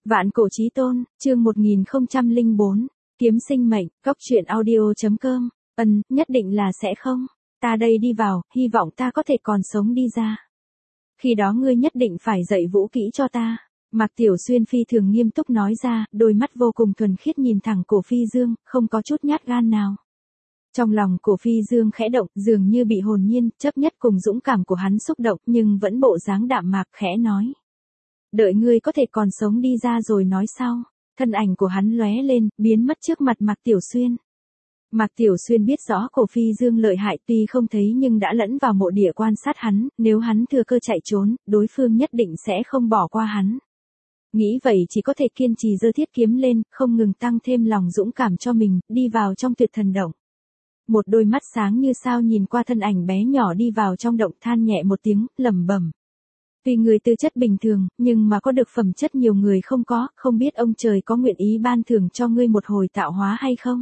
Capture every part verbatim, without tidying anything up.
Vạn cổ chí tôn, chương một nghìn không trăm lẻ bốn, kiếm sinh mệnh, cốc truyện audio.com, ân, nhất định là sẽ không. Ta đây đi vào, hy vọng ta có thể còn sống đi ra. Khi đó ngươi nhất định phải dạy vũ kỹ cho ta. Mạc Tiểu Xuyên phi thường nghiêm túc nói ra, đôi mắt vô cùng thuần khiết nhìn thẳng Cổ Phi Dương, không có chút nhát gan nào. Trong lòng Cổ Phi Dương khẽ động, dường như bị hồn nhiên, chấp nhất cùng dũng cảm của hắn xúc động, nhưng vẫn bộ dáng đạm mạc khẽ nói. Đợi ngươi có thể còn sống đi ra rồi nói sau. Thân ảnh của hắn lóe lên, biến mất trước mặt Mạc Tiểu Xuyên. Mạc Tiểu Xuyên biết rõ Cổ Phi Dương lợi hại, tuy không thấy nhưng đã lẫn vào mộ địa quan sát hắn, nếu hắn thừa cơ chạy trốn, đối phương nhất định sẽ không bỏ qua hắn. Nghĩ vậy chỉ có thể kiên trì giơ thiết kiếm lên, không ngừng tăng thêm lòng dũng cảm cho mình, đi vào trong tuyệt thần động. Một đôi mắt sáng như sao nhìn qua thân ảnh bé nhỏ đi vào trong động, than nhẹ một tiếng, lẩm bẩm. Vì người tư chất bình thường, nhưng mà có được phẩm chất nhiều người không có, không biết ông trời có nguyện ý ban thưởng cho ngươi một hồi tạo hóa hay không?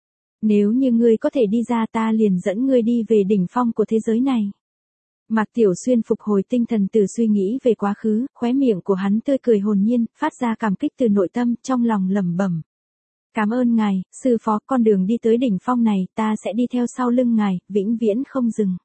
Nếu như ngươi có thể đi ra, ta liền dẫn ngươi đi về đỉnh phong của thế giới này. Mạc Tiểu Xuyên phục hồi tinh thần từ suy nghĩ về quá khứ, khóe miệng của hắn tươi cười hồn nhiên, phát ra cảm kích từ nội tâm, trong lòng lẩm bẩm. Cảm ơn ngài, sư phó, con đường đi tới đỉnh phong này, ta sẽ đi theo sau lưng ngài, vĩnh viễn không dừng.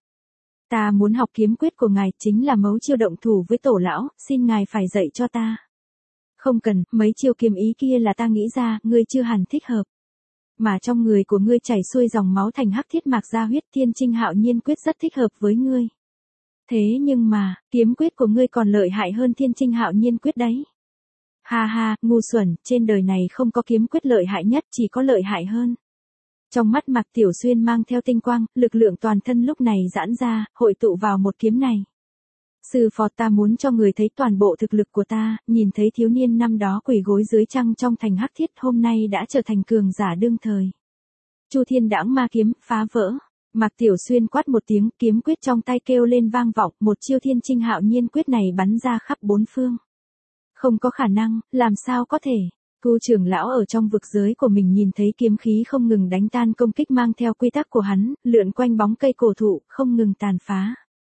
Ta muốn học kiếm quyết của ngài, chính là mấu chiêu động thủ với tổ lão, xin ngài phải dạy cho ta. Không cần, mấy chiêu kiếm ý kia là ta nghĩ ra, ngươi chưa hẳn thích hợp. Mà trong người của ngươi chảy xuôi dòng máu thành hắc thiết mạc gia huyết, thiên trinh hạo nhiên quyết rất thích hợp với ngươi. Thế nhưng mà, kiếm quyết của ngươi còn lợi hại hơn thiên trinh hạo nhiên quyết đấy. Ha ha, ngu xuẩn, trên đời này không có kiếm quyết lợi hại nhất, chỉ có lợi hại hơn. Trong mắt Mạc Tiểu Xuyên mang theo tinh quang, lực lượng toàn thân lúc này giãn ra, hội tụ vào một kiếm này. Sư phó, ta muốn cho người thấy toàn bộ thực lực của ta, nhìn thấy thiếu niên năm đó quỳ gối dưới trăng trong thành hắc thiết, hôm nay đã trở thành cường giả đương thời. Chu Thiên Đãng Ma Kiếm, phá vỡ. Mạc Tiểu Xuyên quát một tiếng, kiếm quyết trong tay kêu lên vang vọng, một chiêu thiên trinh hạo nhiên quyết này bắn ra khắp bốn phương. Không có khả năng, làm sao có thể. Cu trưởng lão ở trong vực giới của mình nhìn thấy kiếm khí không ngừng đánh tan công kích mang theo quy tắc của hắn, lượn quanh bóng cây cổ thụ, không ngừng tàn phá.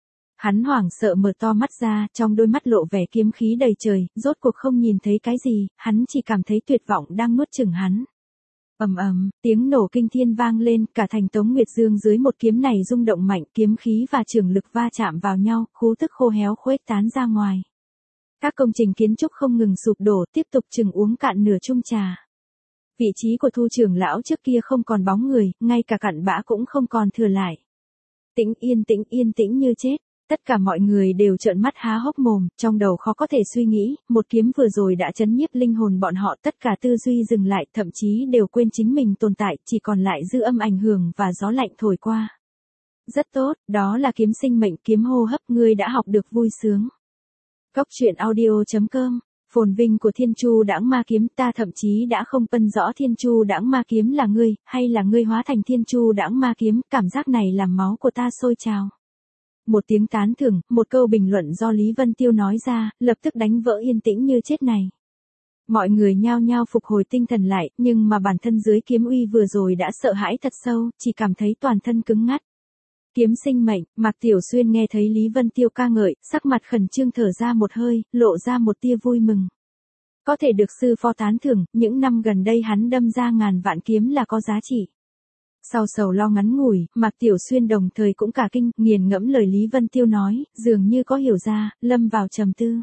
Hắn hoảng sợ mở to mắt ra, trong đôi mắt lộ vẻ kiếm khí đầy trời, rốt cuộc không nhìn thấy cái gì, hắn chỉ cảm thấy tuyệt vọng đang nuốt chửng hắn. Ầm ầm, tiếng nổ kinh thiên vang lên, cả thành Tống Nguyệt Dương dưới một kiếm này rung động mạnh, kiếm khí và trường lực va chạm vào nhau, khú tức khô héo khuếch tán ra ngoài. Các công trình kiến trúc không ngừng sụp đổ, tiếp tục chừng uống cạn nửa chung trà. Vị trí của Thu trưởng lão trước kia không còn bóng người, ngay cả cặn bã cũng không còn thừa lại. Tĩnh yên tĩnh yên tĩnh như chết. Tất cả mọi người đều trợn mắt há hốc mồm, trong đầu khó có thể suy nghĩ, một kiếm vừa rồi đã chấn nhiếp linh hồn bọn họ, tất cả tư duy dừng lại, thậm chí đều quên chính mình tồn tại, chỉ còn lại dư âm ảnh hưởng và gió lạnh thổi qua. Rất tốt, đó là kiếm sinh mệnh, kiếm hô hấp, ngươi đã học được vui sướng. Cốc truyện audio.com, phồn vinh của Thiên Chu Đãng Ma Kiếm, ta thậm chí đã không phân rõ Thiên Chu Đãng Ma Kiếm là ngươi, hay là ngươi hóa thành Thiên Chu Đãng Ma Kiếm, cảm giác này làm máu của ta sôi trào. Một tiếng tán thưởng, một câu bình luận do Lý Vân Tiêu nói ra, lập tức đánh vỡ yên tĩnh như chết này. Mọi người nhao nhao phục hồi tinh thần lại, nhưng mà bản thân dưới kiếm uy vừa rồi đã sợ hãi thật sâu, chỉ cảm thấy toàn thân cứng ngắt. Kiếm sinh mệnh, Mạc Tiểu Xuyên nghe thấy Lý Vân Tiêu ca ngợi, sắc mặt khẩn trương thở ra một hơi, lộ ra một tia vui mừng. Có thể được sư phó tán thưởng, những năm gần đây hắn đâm ra ngàn vạn kiếm là có giá trị. Sau sầu lo ngắn ngủi, Mạc Tiểu Xuyên đồng thời cũng cả kinh, nghiền ngẫm lời Lý Vân Tiêu nói, dường như có hiểu ra, lâm vào trầm tư.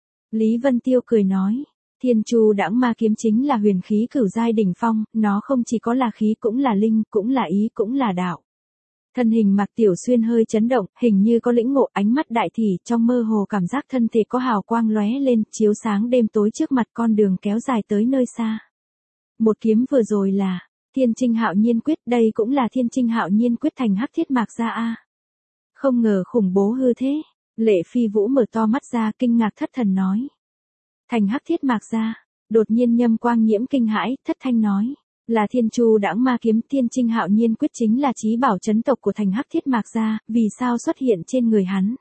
Lý Vân Tiêu cười nói, Thiên Chu Đãng Ma Kiếm chính là huyền khí cửu giai đỉnh phong, nó không chỉ có là khí cũng là linh, cũng là ý, cũng là đạo. Thân hình Mạc Tiểu Xuyên hơi chấn động, hình như có lĩnh ngộ, ánh mắt đại thị, trong mơ hồ cảm giác thân thể có hào quang lóe lên, chiếu sáng đêm tối trước mặt, con đường kéo dài tới nơi xa. Một kiếm vừa rồi là Thiên Trinh Hạo Nhiên Quyết, đây cũng là Thiên Trinh Hạo Nhiên Quyết thành hắc thiết mạc gia a. Không ngờ khủng bố hư thế. Lệ Phi Vũ mở to mắt ra, kinh ngạc thất thần nói. Thành hắc thiết mạc gia. Đột nhiên Nhâm Quang Nhiễm kinh hãi, thất thanh nói, là Thiên Chu Đãng Ma Kiếm, Thiên Trinh Hạo Nhiên Quyết chính là chí bảo chấn tộc của thành hắc thiết mạc gia, vì sao xuất hiện trên người hắn?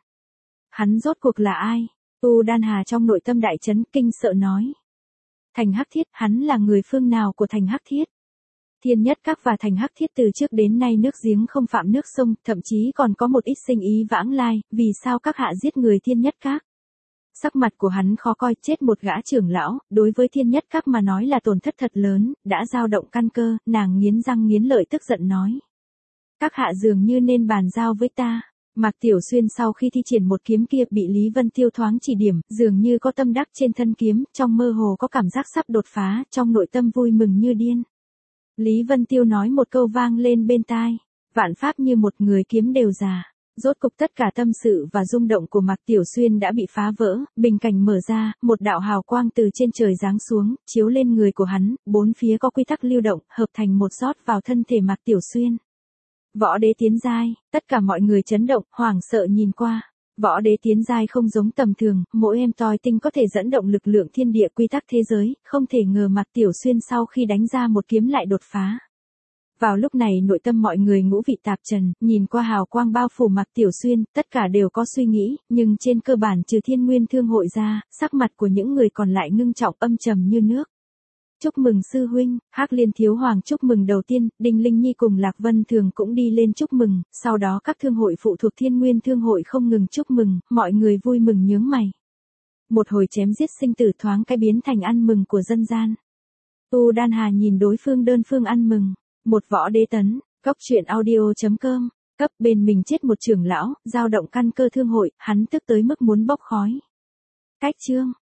Hắn rốt cuộc là ai? Tu Đan Hà trong nội tâm đại chấn, kinh sợ nói. Thành hắc thiết, hắn là người phương nào của thành hắc thiết? Thiên Nhất Các và thành hắc thiết từ trước đến nay nước giếng không phạm nước sông, thậm chí còn có một ít sinh ý vãng lai, vì sao các hạ giết người Thiên Nhất Các? Sắc mặt của hắn khó coi, chết một gã trưởng lão, đối với thiên nhất các mà nói là tổn thất thật lớn, đã dao động căn cơ, nàng nghiến răng nghiến lợi tức giận nói. Các hạ dường như nên bàn giao với ta. Mạc Tiểu Xuyên sau khi thi triển một kiếm kia bị Lý Vân Tiêu thoáng chỉ điểm, dường như có tâm đắc trên thân kiếm, trong mơ hồ có cảm giác sắp đột phá, trong nội tâm vui mừng như điên. Lý Vân Tiêu nói một câu vang lên bên tai, vạn pháp như một người kiếm đều già. Rốt cục tất cả tâm sự và rung động của Mạc Tiểu Xuyên đã bị phá vỡ, bình cảnh mở ra, một đạo hào quang từ trên trời giáng xuống, chiếu lên người của hắn, bốn phía có quy tắc lưu động, hợp thành một rót vào thân thể Mạc Tiểu Xuyên. Võ đế tiến giai, tất cả mọi người chấn động, hoảng sợ nhìn qua. Võ đế tiến giai không giống tầm thường, mỗi em toi tinh có thể dẫn động lực lượng thiên địa quy tắc thế giới, không thể ngờ Mạc Tiểu Xuyên sau khi đánh ra một kiếm lại đột phá. Vào lúc này nội tâm mọi người ngũ vị tạp trần, nhìn qua hào quang bao phủ Mạc Tiểu Xuyên, tất cả đều có suy nghĩ, nhưng trên cơ bản trừ Thiên Nguyên Thương hội ra, sắc mặt của những người còn lại ngưng trọng âm trầm như nước. Chúc mừng sư huynh, Hắc Liên Thiếu Hoàng chúc mừng đầu tiên, Đinh Linh Nhi cùng Lạc Vân Thường cũng đi lên chúc mừng, sau đó các thương hội phụ thuộc Thiên Nguyên Thương hội không ngừng chúc mừng, mọi người vui mừng nhướng mày. Một hồi chém giết sinh tử thoáng cái biến thành ăn mừng của dân gian. Tu Đan Hà nhìn đối phương đơn phương ăn mừng, một võ đế tấn, cốc truyện audio chấm com, cấp bên mình chết một trưởng lão, dao động căn cơ thương hội, hắn tức tới mức muốn bốc khói. Cách chương